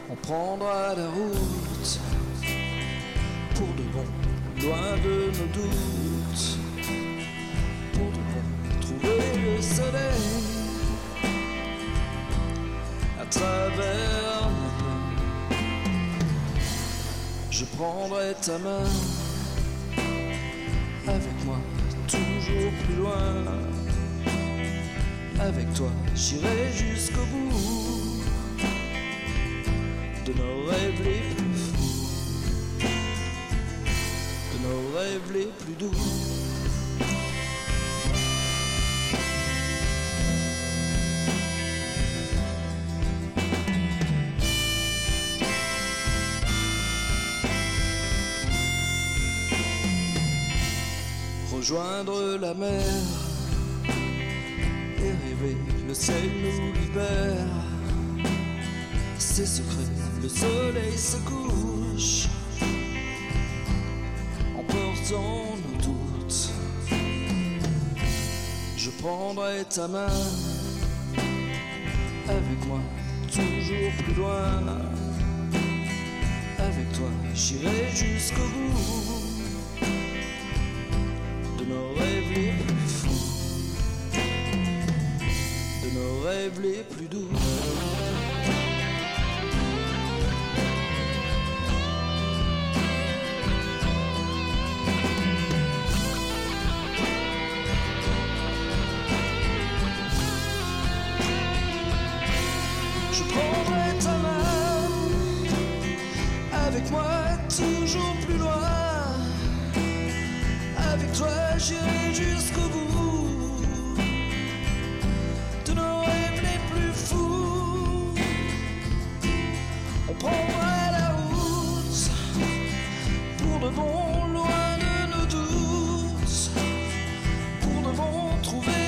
On prendra la route pour de bon, loin de nos doutes. Pour de bon, trouver le soleil à travers la nuit. Je prendrai ta main, avec moi toujours plus loin. Avec toi j'irai jusqu'au bout de nos rêves les plus fous, de nos rêves les plus doux. Rejoindre la mer et rêver, le ciel nous libère. C'est secret, le soleil se couche, emportant nos doutes. Je prendrai ta main, avec moi toujours plus loin. Avec toi j'irai jusqu'au bout de nos rêves les plus fous, de nos rêves les plus doux. Je prendrai ta main, avec moi toujours plus loin. Avec toi j'irai jusqu'au bout de nos rêves les plus fous. On prendra la route pour de bon, loin de nos doutes. Pour de bon, trouver